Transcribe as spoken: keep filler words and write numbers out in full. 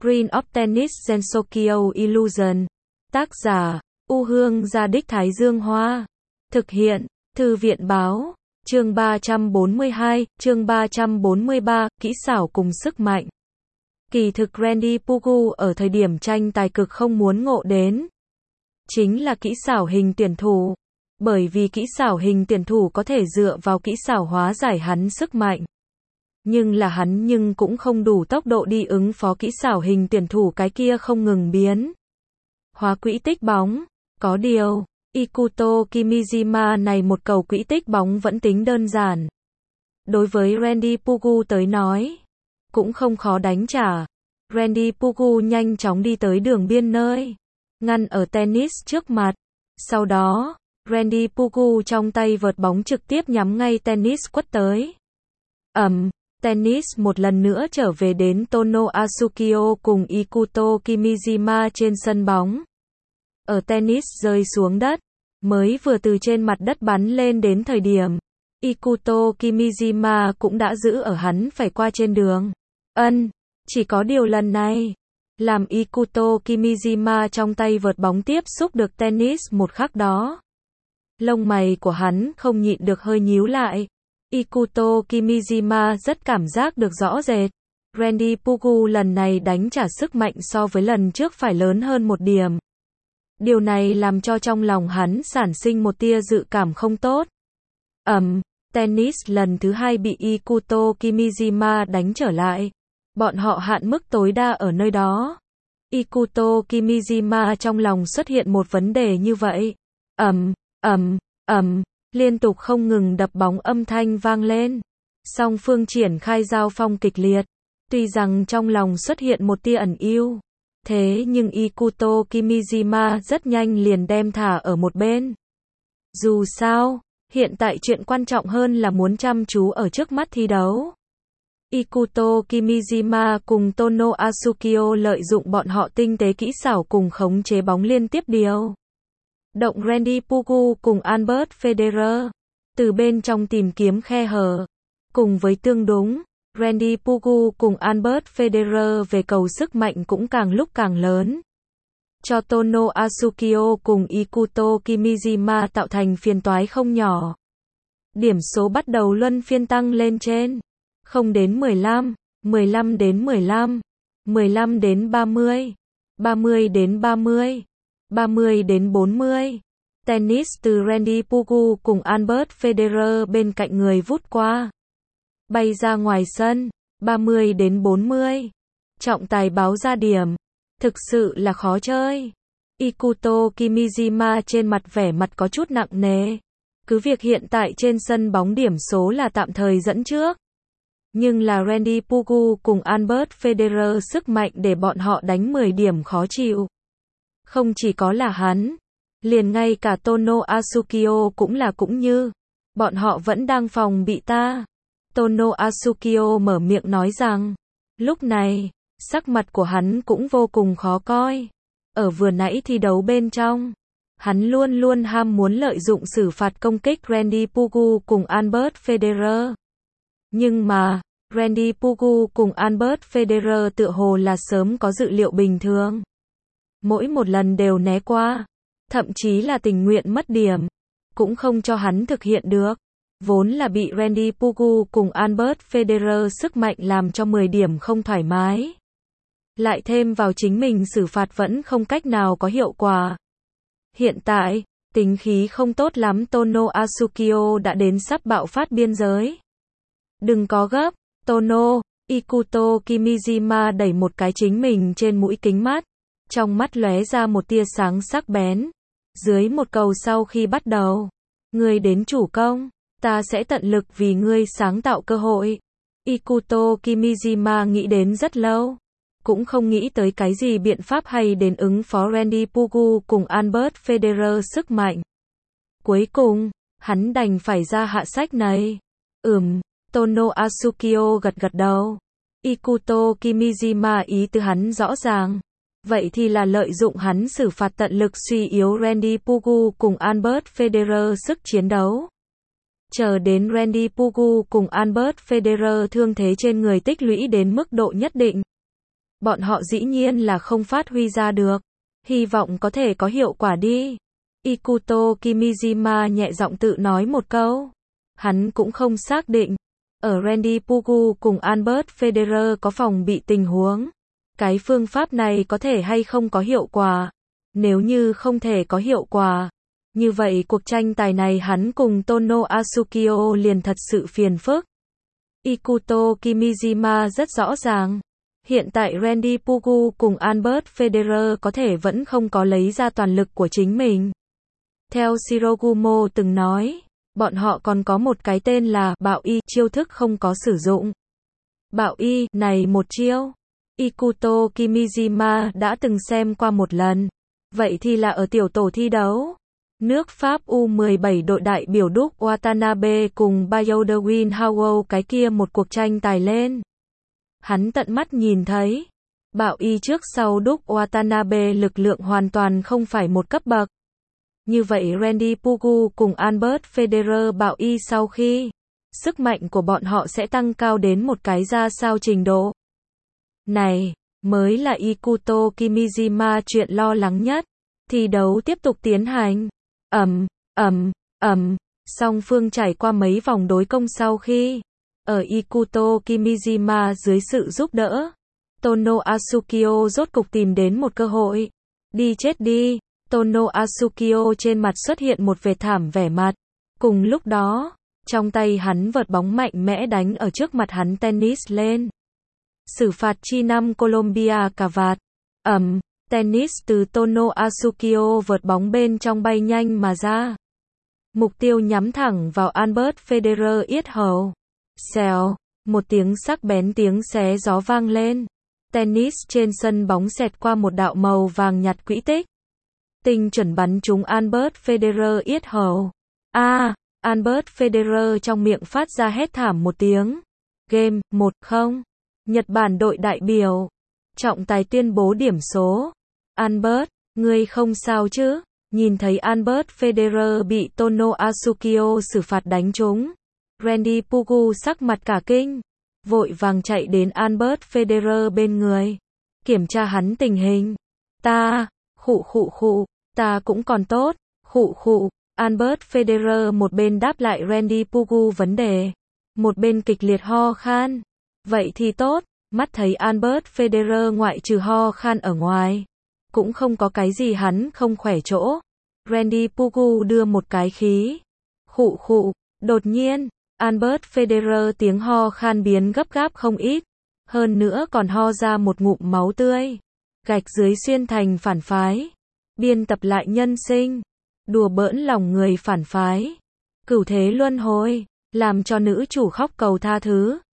Green of Tennis Gensokyo Illusion. Tác giả, U Hương Gia Đích Thái Dương Hoa. Thực hiện, Thư viện Báo. Chương ba trăm bốn mươi hai, chương ba trăm bốn mươi ba, kỹ xảo cùng sức mạnh. Kỳ thực Randy Pugu ở thời điểm tranh tài cực không muốn ngộ đến. Chính là kỹ xảo hình tuyển thủ. Bởi vì kỹ xảo hình tuyển thủ có thể dựa vào kỹ xảo hóa giải hắn sức mạnh. Nhưng là hắn nhưng cũng không đủ tốc độ đi ứng phó kỹ xảo hình tuyển thủ cái kia không ngừng biến hóa quỹ tích bóng. Có điều, Ikuto Kimijima này một cầu quỹ tích bóng vẫn tính đơn giản. Đối với Randy Pugu tới nói, cũng không khó đánh trả. Randy Pugu nhanh chóng đi tới đường biên nơi, ngăn ở tennis trước mặt. Sau đó, Randy Pugu trong tay vợt bóng trực tiếp nhắm ngay tennis quất tới. Ầm, tennis một lần nữa trở về đến Tono Asukio cùng Ikuto Kimijima trên sân bóng. Ở tennis rơi xuống đất, mới vừa từ trên mặt đất bắn lên đến thời điểm, Ikuto Kimijima cũng đã giữ ở hắn phải qua trên đường. Ân, chỉ có điều lần này, làm Ikuto Kimijima trong tay vợt bóng tiếp xúc được tennis một khắc đó. Lông mày của hắn không nhịn được hơi nhíu lại. Ikuto Kimijima rất cảm giác được rõ rệt. Randy Pugu lần này đánh trả sức mạnh so với lần trước phải lớn hơn một điểm. Điều này làm cho trong lòng hắn sản sinh một tia dự cảm không tốt. Ầm, tennis lần thứ hai bị Ikuto Kimijima đánh trở lại. Bọn họ hạn mức tối đa ở nơi đó. Ikuto Kimijima trong lòng xuất hiện một vấn đề như vậy. Ầm, ầm, ầm, liên tục không ngừng đập bóng âm thanh vang lên. Song phương triển khai giao phong kịch liệt. Tuy rằng trong lòng xuất hiện một tia ẩn ưu, thế nhưng Ikuto Kimijima rất nhanh liền đem thả ở một bên. Dù sao, hiện tại chuyện quan trọng hơn là muốn chăm chú ở trước mắt thi đấu. Ikuto Kimijima cùng Tono Asukio lợi dụng bọn họ tinh tế kỹ xảo cùng khống chế bóng liên tiếp điều động Randy Pugu cùng Albert Federer từ bên trong tìm kiếm khe hở. Cùng với tương đúng, Randy Pugu cùng Albert Federer về cầu sức mạnh cũng càng lúc càng lớn, cho Tono Asukio cùng Ikuto Kimijima tạo thành phiền toái không nhỏ. Điểm số bắt đầu luân phiên tăng lên trên không đến mười lăm, mười lăm đến mười lăm, mười lăm đến ba mươi, ba mươi đến ba mươi, ba mươi đến bốn mươi. Tennis từ Randy Pugu cùng Albert Federer bên cạnh người vút qua, bay ra ngoài sân, ba mươi đến bốn mươi. Trọng tài báo ra điểm. Thực sự là khó chơi. Ikuto Kimijima trên mặt vẻ mặt có chút nặng nề. Cứ việc hiện tại trên sân bóng điểm số là tạm thời dẫn trước. Nhưng là Randy Pugu cùng Albert Federer sức mạnh để bọn họ đánh mười điểm khó chịu. Không chỉ có là hắn, liền ngay cả Tono Asukio cũng là cũng như. Bọn họ vẫn đang phòng bị ta. Tono Asukio mở miệng nói rằng, lúc này, sắc mặt của hắn cũng vô cùng khó coi. Ở vừa nãy thi đấu bên trong, hắn luôn luôn ham muốn lợi dụng xử phạt công kích Randy Pugu cùng Albert Federer. Nhưng mà, Randy Pugu cùng Albert Federer tựa hồ là sớm có dự liệu bình thường. Mỗi một lần đều né qua, thậm chí là tình nguyện mất điểm, cũng không cho hắn thực hiện được. Vốn là bị Randy Pugu cùng Albert Federer sức mạnh làm cho mười điểm không thoải mái. Lại thêm vào chính mình xử phạt vẫn không cách nào có hiệu quả. Hiện tại, tính khí không tốt lắm Tono Asukio đã đến sắp bạo phát biên giới. Đừng có gấp, Tono. Ikuto Kimijima đẩy một cái chính mình trên mũi kính mắt. Trong mắt lóe ra một tia sáng sắc bén. Dưới một cầu sau khi bắt đầu, ngươi đến chủ công, ta sẽ tận lực vì ngươi sáng tạo cơ hội. Ikuto Kimijima nghĩ đến rất lâu, cũng không nghĩ tới cái gì biện pháp hay đến ứng phó Randy Pugu cùng Albert Federer sức mạnh. Cuối cùng, hắn đành phải ra hạ sách này. Ừm, Tono Asukio gật gật đầu. Ikuto Kimijima ý tứ hắn rõ ràng. Vậy thì là lợi dụng hắn xử phạt tận lực suy yếu Randy Pugu cùng Albert Federer sức chiến đấu. Chờ đến Randy Pugu cùng Albert Federer thương thế trên người tích lũy đến mức độ nhất định. bọn họ dĩ nhiên là không phát huy ra được. Hy vọng có thể có hiệu quả đi. Ikuto Kimijima nhẹ giọng tự nói một câu. Hắn cũng không xác định. Ở Randy Pugu cùng Albert Federer có phòng bị tình huống. Cái phương pháp này có thể hay không có hiệu quả. Nếu như không thể có hiệu quả, như vậy cuộc tranh tài này hắn cùng Tono Asukio liền thật sự phiền phức. Ikuto Kimijima rất rõ ràng. Hiện tại Randy Pugu cùng Albert Federer có thể vẫn không có lấy ra toàn lực của chính mình. Theo Shirogumo từng nói, bọn họ còn có một cái tên là Bạo Y, chiêu thức không có sử dụng. Bạo Y này một chiêu, Ikuto Kimijima đã từng xem qua một lần. Vậy thì là ở tiểu tổ thi đấu. Nước Pháp U mười bảy đội đại biểu Duke Watanabe cùng Bayodewin Howell cái kia một cuộc tranh tài lên. Hắn tận mắt nhìn thấy. Bạo Y trước sau Duke Watanabe lực lượng hoàn toàn không phải một cấp bậc. Như vậy Randy Pugu cùng Albert Federer Bạo Y sau khi, sức mạnh của bọn họ sẽ tăng cao đến một cái ra sao trình độ. Này, mới là Ikuto Kimijima chuyện lo lắng nhất. Thi đấu tiếp tục tiến hành. Ầm, ầm, ầm, song phương trải qua mấy vòng đối công sau khi, ở Ikuto Kimijima dưới sự giúp đỡ, Tono Asukio rốt cục tìm đến một cơ hội. Đi chết đi, Tono Asukio trên mặt xuất hiện một vệt thảm vẻ mặt. Cùng lúc đó, trong tay hắn vợt bóng mạnh mẽ đánh ở trước mặt hắn tennis lên. Xử phạt chi năm Colombia cà vạt. Ầm, tennis từ Tono Asukio vợt bóng bên trong bay nhanh mà ra. Mục tiêu nhắm thẳng vào Albert Federer yết hầu. Xèo, một tiếng sắc bén tiếng xé gió vang lên. Tennis trên sân bóng xẹt qua một đạo màu vàng nhạt quỹ tích. Tinh chuẩn bắn trúng Albert Federer yết hầu. A, à, Albert Federer trong miệng phát ra hét thảm một tiếng. Game, một không. Nhật Bản đội đại biểu. Trọng tài tuyên bố điểm số. Albert, ngươi không sao chứ? Nhìn thấy Albert Federer bị Tono Asukio xử phạt đánh trúng. Randy Pugu sắc mặt cả kinh. Vội vàng chạy đến Albert Federer bên người. Kiểm tra hắn tình hình. Ta, khụ khụ khụ, ta cũng còn tốt, khụ khụ. Albert Federer một bên đáp lại Randy Pugu vấn đề. Một bên kịch liệt ho khan. Vậy thì tốt, mắt thấy Albert Federer ngoại trừ ho khan ở ngoài. Cũng không có cái gì hắn không khỏe chỗ. Randy Pugu đưa một cái khí. Khụ khụ, đột nhiên, Albert Federer tiếng ho khan biến gấp gáp không ít. Hơn nữa còn ho ra một ngụm máu tươi. Gạch dưới xuyên thành phản phái. Biên tập lại nhân sinh. Đùa bỡn lòng người phản phái. Cửu thế luân hồi. Làm cho nữ chủ khóc cầu tha thứ.